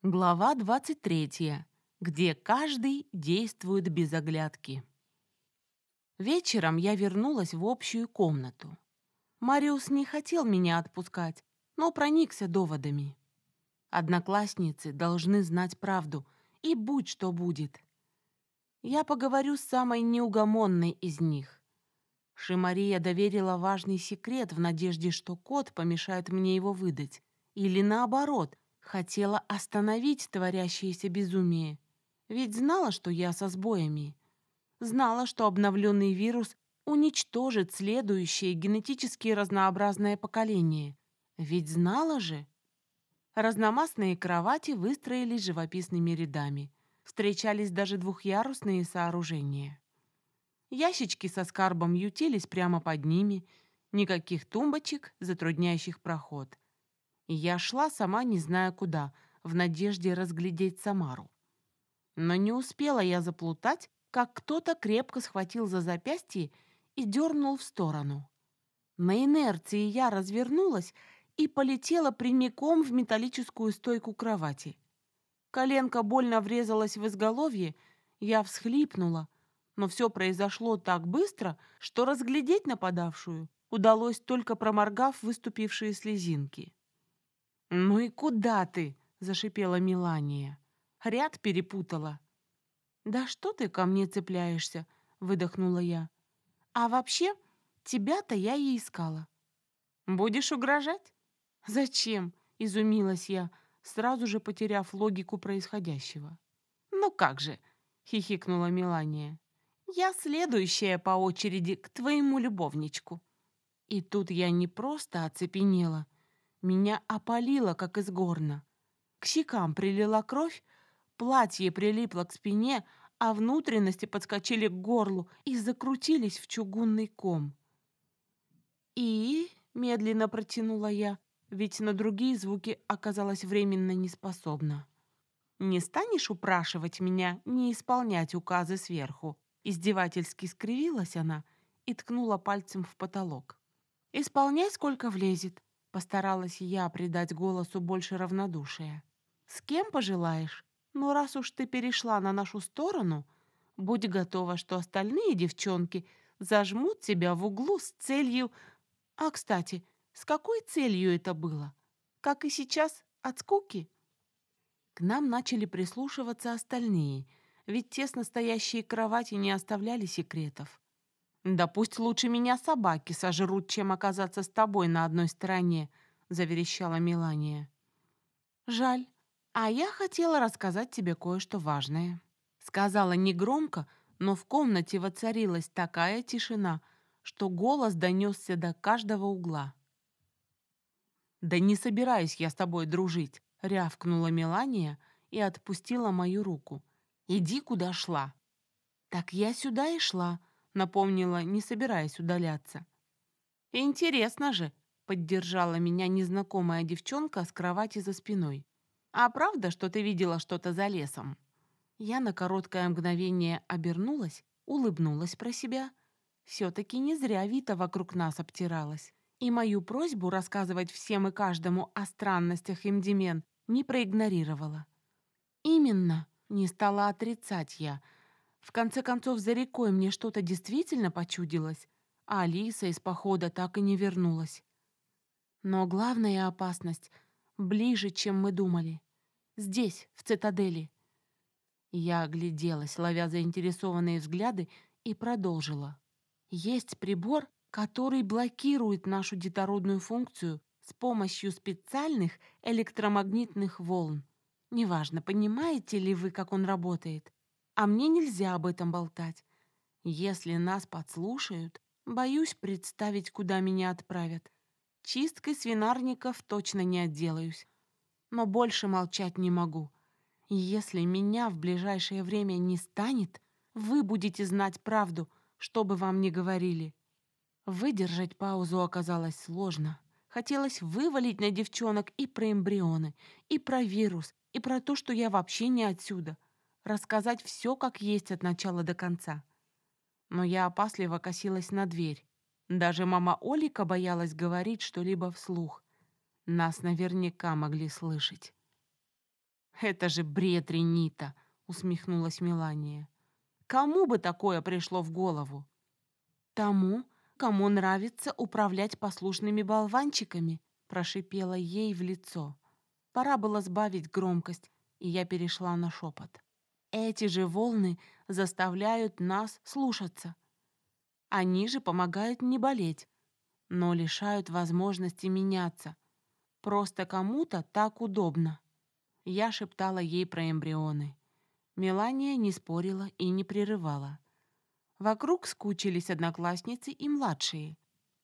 Глава 23, где каждый действует без оглядки. Вечером я вернулась в общую комнату. Мариус не хотел меня отпускать, но проникся доводами. Одноклассницы должны знать правду, и будь что будет. Я поговорю с самой неугомонной из них. Шимария доверила важный секрет в надежде, что кот помешает мне его выдать. Или наоборот, хотела остановить творящееся безумие. Ведь знала, что я со сбоями. Знала, что обновленный вирус уничтожит следующее генетически разнообразное поколение. Ведь знала же. Разномастные кровати выстроились живописными рядами. Встречались даже двухъярусные сооружения. Ящички со скарбом ютились прямо под ними, никаких тумбочек, затрудняющих проход. И я шла сама не зная куда, в надежде разглядеть Самару. Но не успела я заплутать, как кто-то крепко схватил за запястье и дернул в сторону. На инерции я развернулась и полетела прямиком в металлическую стойку кровати. Коленка больно врезалась в изголовье, я всхлипнула, но все произошло так быстро, что разглядеть нападавшую удалось, только проморгав выступившие слезинки. «Ну и куда ты?» — зашипела Мелания. Ряд перепутала. «Да что ты ко мне цепляешься?» — выдохнула я. «А вообще, тебя-то я и искала». «Будешь угрожать?» «Зачем?» — изумилась я, сразу же потеряв логику происходящего. «Ну как же!» — хихикнула Мелания. «Я следующая по очереди к твоему любовничку». И тут я не просто оцепенела. Меня опалило, как из горна. К щекам прилила кровь, платье прилипло к спине, а внутренности подскочили к горлу и закрутились в чугунный ком. «И?» — медленно протянула я, ведь на другие звуки оказалась временно неспособна. «Не станешь упрашивать меня не исполнять указы сверху?» Издевательски скривилась она и ткнула пальцем в потолок. «Исполняй, сколько влезет», — постаралась я придать голосу больше равнодушия. «С кем пожелаешь? Но раз уж ты перешла на нашу сторону, будь готова, что остальные девчонки зажмут тебя в углу с целью... А, кстати, с какой целью это было? Как и сейчас, от скуки?» К нам начали прислушиваться остальные, ведь тесно стоящие кровати не оставляли секретов. «Да пусть лучше меня собаки сожрут, чем оказаться с тобой на одной стороне», — заверещала Мелания. «Жаль, а я хотела рассказать тебе кое-что важное», — сказала негромко, но в комнате воцарилась такая тишина, что голос донесся до каждого угла. «Да не собираюсь я с тобой дружить», — рявкнула Мелания и отпустила мою руку. «Иди, куда шла». «Так я сюда и шла», — напомнила, не собираясь удаляться. «Интересно же», — поддержала меня незнакомая девчонка с кровати за спиной. «А правда, что ты видела что-то за лесом?» Я на короткое мгновение обернулась, улыбнулась про себя. Все-таки не зря Вита вокруг нас обтиралась. И мою просьбу рассказывать всем и каждому о странностях Имдимен не проигнорировала. «Именно», — не стала отрицать я. В конце концов, за рекой мне что-то действительно почудилось, а Алиса из похода так и не вернулась. Но главная опасность ближе, чем мы думали. Здесь, в цитадели. Я огляделась, ловя заинтересованные взгляды, и продолжила. Есть прибор, который блокирует нашу детородную функцию с помощью специальных электромагнитных волн. Неважно, понимаете ли вы, как он работает. А мне нельзя об этом болтать. Если нас подслушают, боюсь представить, куда меня отправят. Чисткой свинарников точно не отделаюсь. Но больше молчать не могу. Если меня в ближайшее время не станет, вы будете знать правду, что бы вам ни говорили. Выдержать паузу оказалось сложно. Хотелось вывалить на девчонок и про эмбрионы, и про вирус, и про то, что я вообще не отсюда. Рассказать все как есть от начала до конца. Но я опасливо косилась на дверь. Даже мама Олика боялась говорить что-либо вслух. Нас наверняка могли слышать. «Это же бред, Ренита!» — усмехнулась Мелания. «Кому бы такое пришло в голову?» «Тому, кому нравится управлять послушными болванчиками», — прошипела ей в лицо. Пора было сбавить громкость, и я перешла на шепот. «Эти же волны заставляют нас слушаться. Они же помогают не болеть, но лишают возможности меняться. Просто кому-то так удобно». Я шептала ей про эмбрионы. Мелания не спорила и не прерывала. Вокруг скучились одноклассницы и младшие.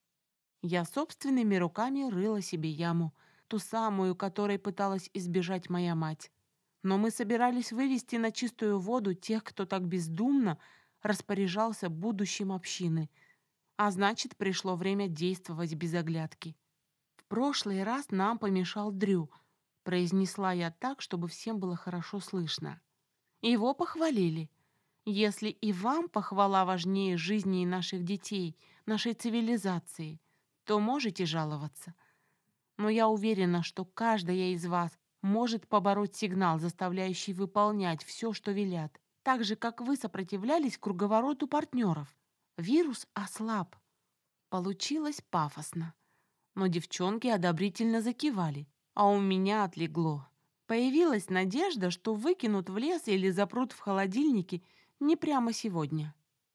Я собственными руками рыла себе яму, ту самую, которой пыталась избежать моя мать. Но мы собирались вывести на чистую воду тех, кто так бездумно распоряжался будущим общины. А значит, пришло время действовать без оглядки. «В прошлый раз нам помешал Дрю», — произнесла я так, чтобы всем было хорошо слышно. Его похвалили. Если и вам похвала важнее жизни наших детей, нашей цивилизации, то можете жаловаться. Но я уверена, что каждая из вас может побороть сигнал, заставляющий выполнять все, что велят, так же, как вы сопротивлялись круговороту партнеров. Вирус ослаб. Получилось пафосно. Но девчонки одобрительно закивали, а у меня отлегло. Появилась надежда, что выкинут в лес или запрут в холодильнике не прямо сегодня.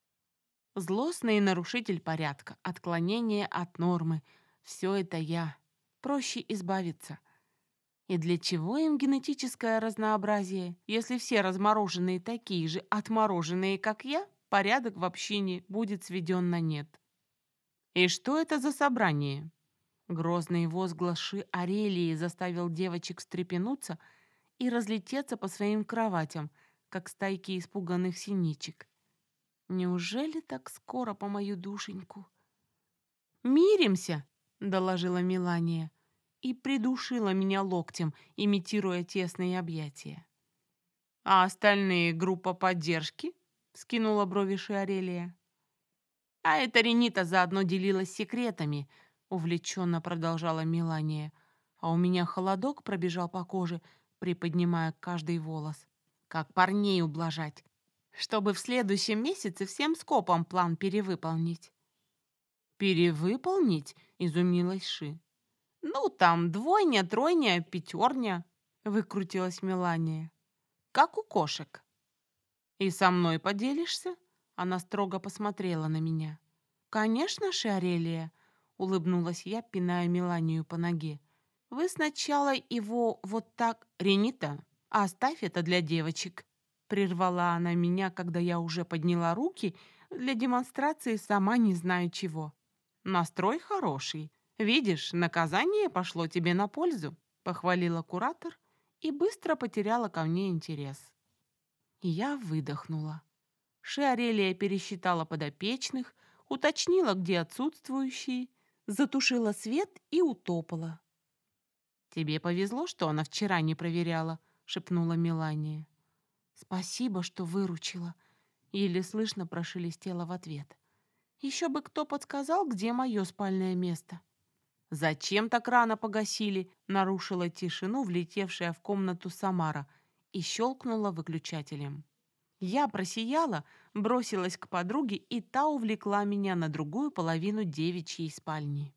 Злостный нарушитель порядка, отклонение от нормы — все это я. Проще избавиться. И для чего им генетическое разнообразие, если все размороженные такие же отмороженные, как я, порядок в общине будет сведен на нет? И что это за собрание? Грозный возглас Ши Арелии заставил девочек встрепенуться и разлететься по своим кроватям, как стайки испуганных синичек. Неужели так скоро по мою душеньку? «Миримся!» — доложила Мелания и придушила меня локтем, имитируя тесные объятия. «А остальные — группа поддержки?» — скинула брови Шиарелия. «А эта Ренита заодно делилась секретами», — увлеченно продолжала Мелания. А у меня холодок пробежал по коже, приподнимая каждый волос. «Как парней ублажать, чтобы в следующем месяце всем скопом план перевыполнить». «Перевыполнить?» — изумилась Ши. «Ну, там двойня, тройня, пятерня», — выкрутилась Мелания. «Как у кошек». «И со мной поделишься?» Она строго посмотрела на меня. «Конечно, Шиарелия», — улыбнулась я, пиная Меланию по ноге. «Вы сначала его вот так...» «Ренита, оставь это для девочек», — прервала она меня, когда я уже подняла руки для демонстрации сама не знаю чего. «Настрой хороший. Видишь, наказание пошло тебе на пользу», — похвалила куратор и быстро потеряла ко мне интерес. Я выдохнула. Шиарелия пересчитала подопечных, уточнила, где отсутствующие, затушила свет и утопала. «Тебе повезло, что она вчера не проверяла», — шепнула Мелания. «Спасибо, что выручила», — еле слышно прошелестела в ответ. «Еще бы кто подсказал, где мое спальное место». «Зачем так рано погасили?» — нарушила тишину влетевшая в комнату Самара и щелкнула выключателем. Я просияла, бросилась к подруге, и та увлекла меня на другую половину девичьей спальни.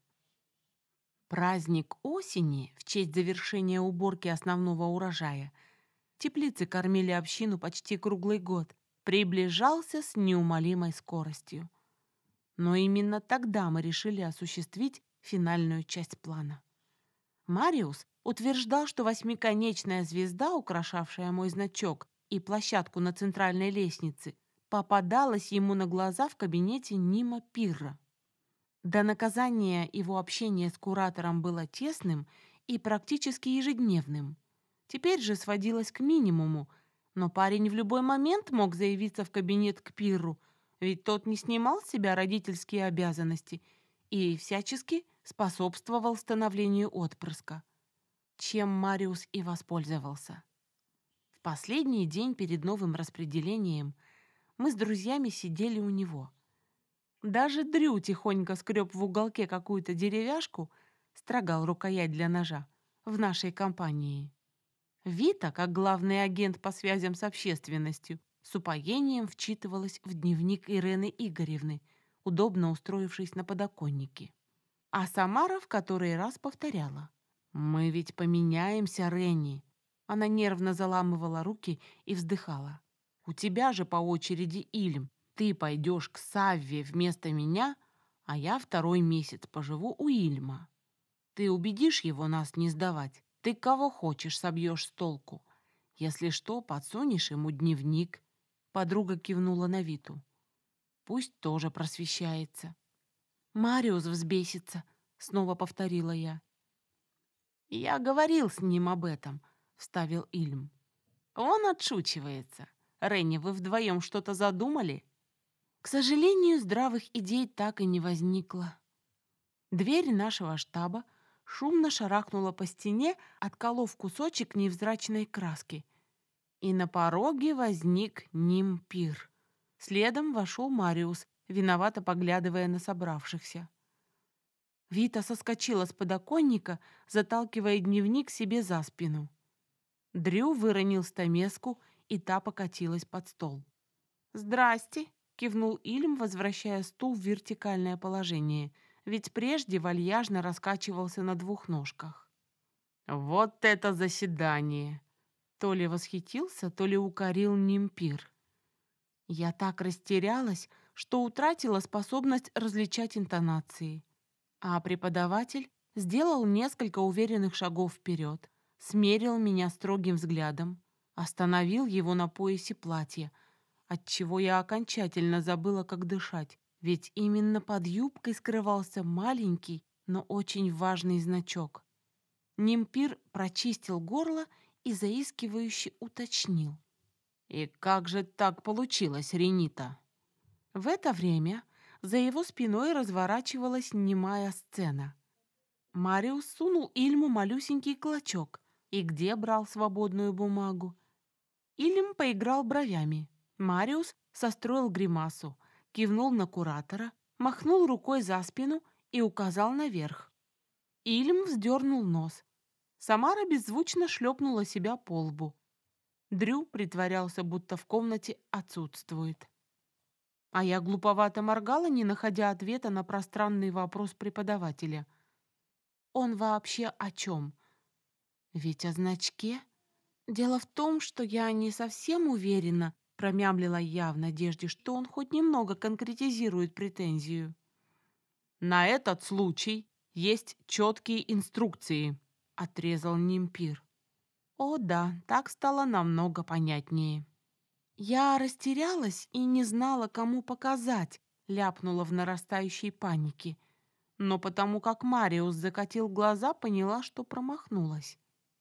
Праздник осени в честь завершения уборки основного урожая, теплицы кормили общину почти круглый год, приближался с неумолимой скоростью. Но именно тогда мы решили осуществить финальную часть плана. Мариус утверждал, что восьмиконечная звезда, украшавшая мой значок и площадку на центральной лестнице, попадалась ему на глаза в кабинете Нима Пирра. До наказания его общение с куратором было тесным и практически ежедневным. Теперь же сводилось к минимуму, но парень в любой момент мог заявиться в кабинет к Пирру, ведь тот не снимал с себя родительские обязанности и всячески способствовал становлению отпрыска, чем Мариус и воспользовался. В последний день перед новым распределением мы с друзьями сидели у него. Даже Дрю тихонько скреб в уголке какую-то деревяшку, строгал рукоять для ножа в нашей компании. Вита, как главный агент по связям с общественностью, с упоением вчитывалась в дневник Ирены Игоревны, удобно устроившись на подоконнике. А Самара в который раз повторяла: «Мы ведь поменяемся, Ренни». Она нервно заламывала руки и вздыхала. «У тебя же по очереди Ильм. Ты пойдешь к Савве вместо меня, а я 2 месяц поживу у Ильма. Ты убедишь его нас не сдавать? Ты кого хочешь собьешь с толку. Если что, подсунешь ему дневник». Подруга кивнула на Виту. «Пусть тоже просвещается». «Мариус взбесится», — снова повторила я. «Я говорил с ним об этом», — вставил Ильм. «Он отшучивается. Ренни, вы вдвоем что-то задумали?» К сожалению, здравых идей так и не возникло. Дверь нашего штаба шумно шарахнула по стене, отколов кусочек невзрачной краски. И на пороге возник Нимпир. Следом вошел Мариус, виновато поглядывая на собравшихся. Вита соскочила с подоконника, заталкивая дневник себе за спину. Дрю выронил стамеску, и та покатилась под стол. «Здрасте!» — кивнул Ильм, возвращая стул в вертикальное положение, ведь прежде вальяжно раскачивался на 2 ножках. «Вот это заседание!» То ли восхитился, то ли укорил Нимпир. Я так растерялась, что утратила способность различать интонации. А преподаватель сделал несколько уверенных шагов вперед, смерил меня строгим взглядом, остановил его на поясе платья, отчего я окончательно забыла, как дышать, ведь именно под юбкой скрывался маленький, но очень важный значок. Нимпир прочистил горло и заискивающе уточнил: «И как же так получилось, Ренита?» В это время за его спиной разворачивалась немая сцена. Мариус сунул Ильму малюсенький клочок, и где брал свободную бумагу. Ильм поиграл бровями. Мариус состроил гримасу, кивнул на куратора, махнул рукой за спину и указал наверх. Ильм вздернул нос. Самара беззвучно шлепнула себя по лбу. Дрю притворялся, будто в комнате отсутствует. А я глуповато моргала, не находя ответа на пространный вопрос преподавателя. Он вообще о чем? Ведь о значке? Дело в том, что я не совсем уверена, промямлила я в надежде, что он хоть немного конкретизирует претензию. «На этот случай есть четкие инструкции», — отрезал Нимпир. О да, так стало намного понятнее. Я растерялась и не знала, кому показать, ляпнула в нарастающей панике. Но потому как Мариус закатил глаза, поняла, что промахнулась.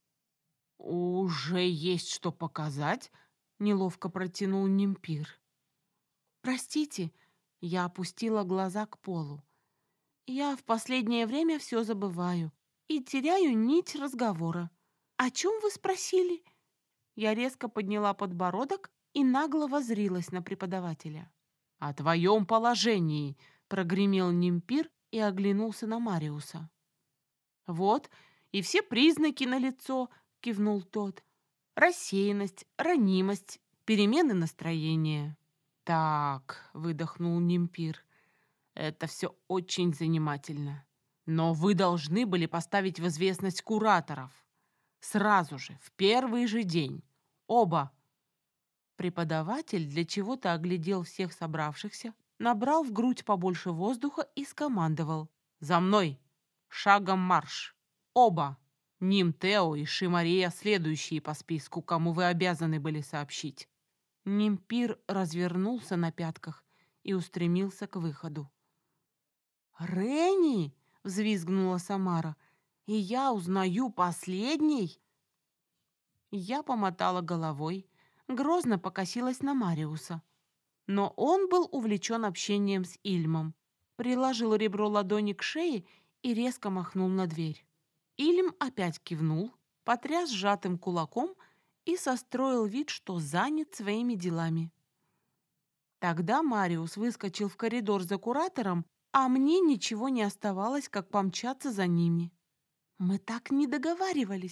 «Уже есть что показать?» — неловко протянул Нимпир. «Простите», — я опустила глаза к полу. «Я в последнее время все забываю и теряю нить разговора. О чем вы спросили?» Я резко подняла подбородок и нагло воззрилась на преподавателя. «О твоем положении», — прогремел Нимпир и оглянулся на Мариуса. «Вот, и все признаки налицо», — кивнул тот. «Рассеянность, ранимость, перемены настроения». «Так», — выдохнул Нимпир, — «это все очень занимательно. Но вы должны были поставить в известность кураторов. Сразу же, в первый же день. Оба». Преподаватель для чего-то оглядел всех собравшихся, набрал в грудь побольше воздуха и скомандовал: «За мной! Шагом марш! Оба! Ним Тео и Шимария следующие по списку, кому вы обязаны были сообщить». Нимпир развернулся на пятках и устремился к выходу. «Ренни!» — взвизгнула Самара. «И я узнаю последней?» Я помотала головой, грозно покосилась на Мариуса. Но он был увлечен общением с Ильмом, приложил ребро ладони к шее и резко махнул на дверь. Ильм опять кивнул, потряс сжатым кулаком и состроил вид, что занят своими делами. Тогда Мариус выскочил в коридор за куратором, а мне ничего не оставалось, как помчаться за ними. «Мы так не договаривались»,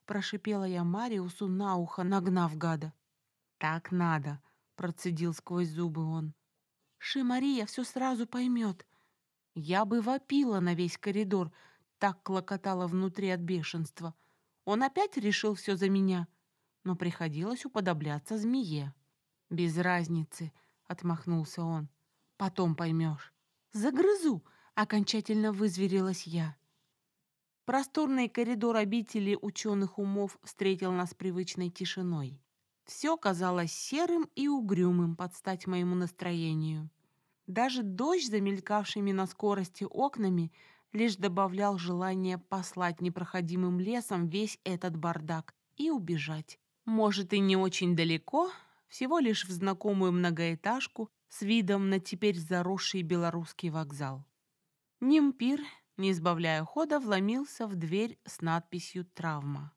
прошипела я Мариусу на ухо, нагнав гада. «Так надо», — процедил сквозь зубы он. «Ши-Мария все сразу поймет». Я бы вопила на весь коридор, так клокотала внутри от бешенства. Он опять решил все за меня, но приходилось уподобляться змее. «Без разницы», — отмахнулся он. «Потом поймешь». «Загрызу», — окончательно вызверилась я. Просторный коридор обители ученых умов встретил нас привычной тишиной. Все казалось серым и угрюмым под стать моему настроению. Даже дождь, замелькавшими на скорости окнами, лишь добавлял желание послать непроходимым лесом весь этот бардак и убежать. Может, и не очень далеко, всего лишь в знакомую многоэтажку с видом на теперь заросший белорусский вокзал. Нимпир, не избавляя хода, вломился в дверь с надписью «Травма».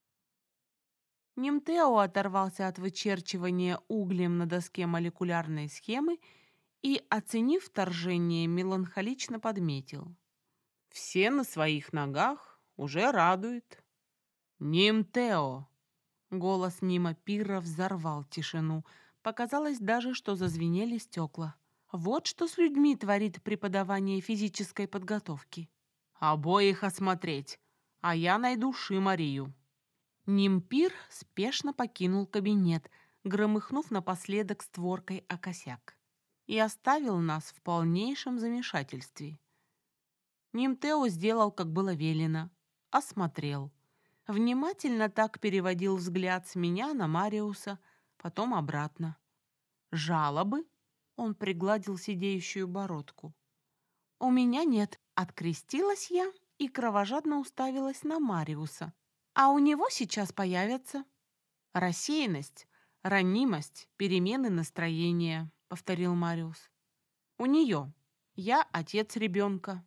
Нимтео оторвался от вычерчивания углем на доске молекулярной схемы и, оценив вторжение, меланхолично подметил: «Все на своих ногах, уже радует». «Нимтео!» Голос Нима Пира взорвал тишину. Показалось даже, что зазвенели стекла. Вот что с людьми творит преподавание физической подготовки. «Обоих осмотреть, а я найду Ши-Марию». Нимпир спешно покинул кабинет, громыхнув напоследок створкой о косяк, и оставил нас в полнейшем замешательстве. Нимтео сделал, как было велено, осмотрел. Внимательно так переводил взгляд с меня на Мариуса, потом обратно. «Жалобы?» — он пригладил сидеющую бородку. «У меня нет», — открестилась я и кровожадно уставилась на Мариуса. «А у него сейчас появятся». «Рассеянность, ранимость, перемены настроения», — повторил Мариус. «У нее. Я отец ребенка».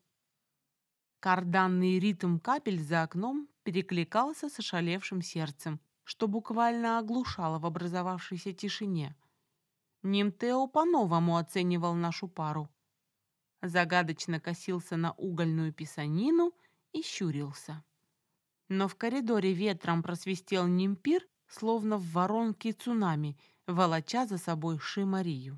Карданный ритм капель за окном перекликался с ошалевшим сердцем, что буквально оглушало в образовавшейся тишине. Нимтео по-новому оценивал нашу пару. Загадочно косился на угольную писанину и щурился. Но в коридоре ветром просвистел Нимпир, словно в воронке цунами, волоча за собой Ши-Марию.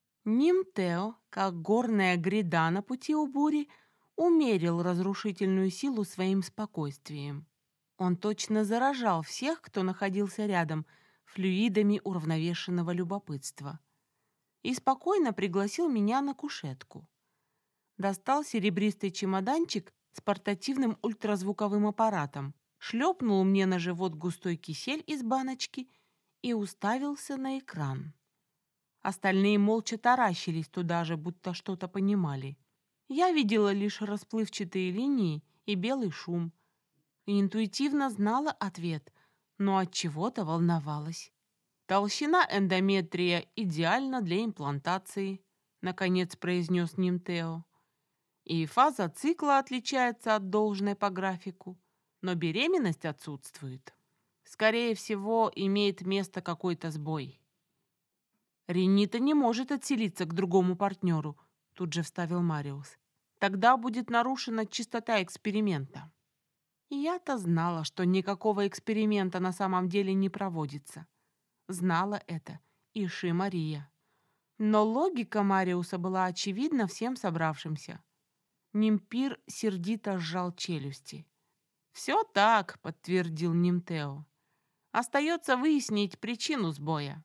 Нимтео, как горная гряда на пути у бури, умерил разрушительную силу своим спокойствием. Он точно заражал всех, кто находился рядом, флюидами уравновешенного любопытства. И спокойно пригласил меня на кушетку. Достал серебристый чемоданчик с портативным ультразвуковым аппаратом, шлепнул мне на живот густой кисель из баночки и уставился на экран. Остальные молча таращились туда же, будто что-то понимали. Я видела лишь расплывчатые линии и белый шум. И интуитивно знала ответ, но от чего-то волновалась. «Толщина эндометрия идеальна для имплантации», — наконец произнес Нимтео. «И фаза цикла отличается от должной по графику, но беременность отсутствует. Скорее всего, имеет место какой-то сбой». «Ренита не может отселиться к другому партнеру», — тут же вставил Мариус. «Тогда будет нарушена чистота эксперимента». Я-то знала, что никакого эксперимента на самом деле не проводится. Знала это и Ши-Мария. Но логика Мариуса была очевидна всем собравшимся. Нимпир сердито сжал челюсти. «Все так», — подтвердил Нимтео. «Остается выяснить причину сбоя».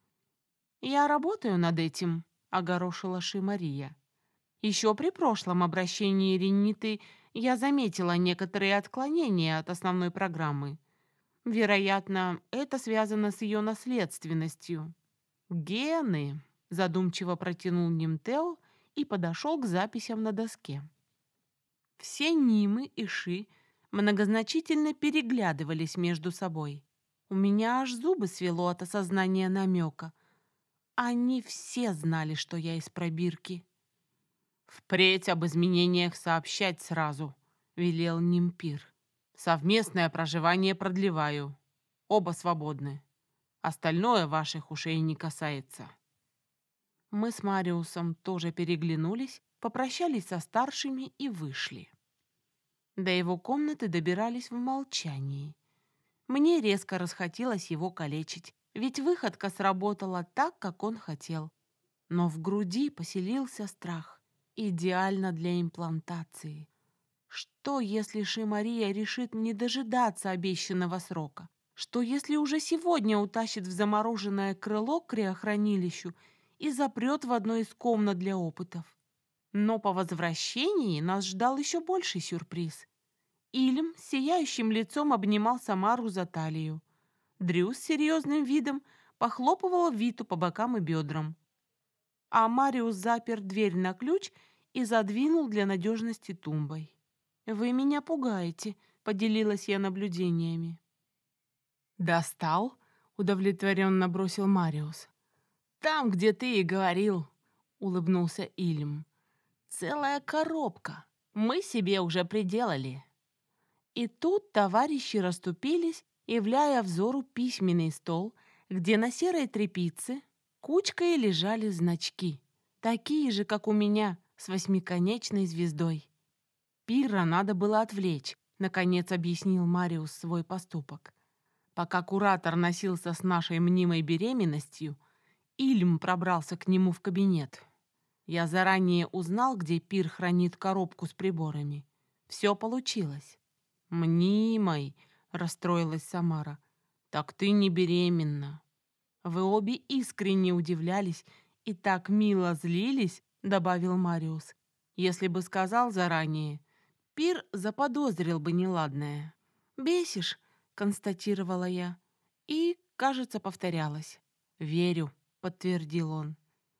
«Я работаю над этим», — огорошила Ши-Мария. «Еще при прошлом обращении Рениты я заметила некоторые отклонения от основной программы. Вероятно, это связано с ее наследственностью». «Гены», — задумчиво протянул Нимтео и подошел к записям на доске. Все Нимы и Ши многозначительно переглядывались между собой. У меня аж зубы свело от осознания намека. Они все знали, что я из пробирки. «Впредь об изменениях сообщать сразу», — велел Нимпир. «Совместное проживание продлеваю. Оба свободны. Остальное ваших ушей не касается». Мы с Мариусом тоже переглянулись, попрощались со старшими и вышли. До его комнаты добирались в молчании. Мне резко расхотелось его калечить, ведь выходка сработала так, как он хотел. Но в груди поселился страх. Идеально для имплантации. Что, если Шимария решит не дожидаться обещанного срока? Что, если уже сегодня утащит в замороженное крыло к криохранилищу и запрет в одной из комнат для опытов? Но по возвращении нас ждал еще больший сюрприз. Ильм с сияющим лицом обнимал Самару за талию. Дрю с серьезным видом похлопывала Виту по бокам и бедрам. А Мариус запер дверь на ключ и задвинул для надежности тумбой. «Вы меня пугаете», — поделилась я наблюдениями. «Достал?» — удовлетворенно бросил Мариус. «Там, где ты и говорил», — улыбнулся Ильм. «Целая коробка. Мы себе уже приделали». И тут товарищи расступились, являя взору письменный стол, где на серой тряпице кучкой лежали значки, такие же, как у меня, с восьмиконечной звездой. Пирра надо было отвлечь, наконец объяснил Мариус свой поступок. Пока куратор носился с нашей мнимой беременностью, Ильм пробрался к нему в кабинет. Я заранее узнал, где Пир хранит коробку с приборами. Все получилось. «Мнимой», — расстроилась Самара. «Так ты не беременна». «Вы обе искренне удивлялись и так мило злились», — добавил Мариус. «Если бы сказал заранее, Пир заподозрил бы неладное». «Бесишь», — констатировала я. И, кажется, повторялась. «Верю», — подтвердил он.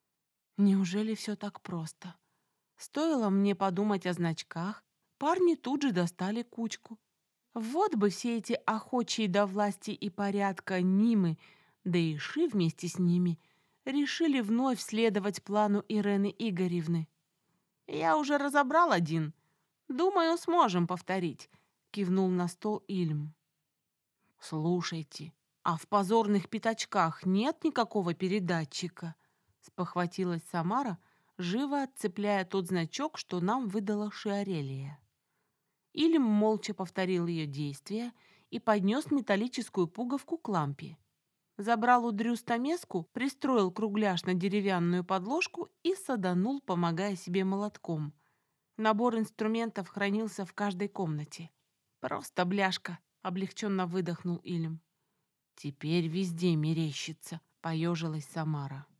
Неужели все так просто? Стоило мне подумать о значках, парни тут же достали кучку. Вот бы все эти охочие до власти и порядка Нимы, да и Ши вместе с ними, решили вновь следовать плану Ирены Игоревны. «Я уже разобрал один. Думаю, сможем повторить», — кивнул на стол Ильм. «Слушайте, а в позорных пятачках нет никакого передатчика?» — спохватилась Самара, живо отцепляя тот значок, что нам выдала Шиорелия. Ильм молча повторил ее действия и поднес металлическую пуговку к лампе. Забрал у Дрю стамеску, пристроил кругляш на деревянную подложку и саданул, помогая себе молотком. Набор инструментов хранился в каждой комнате. «Просто бляшка», — облегченно выдохнул Ильм. «Теперь везде мерещится», — поежилась Самара.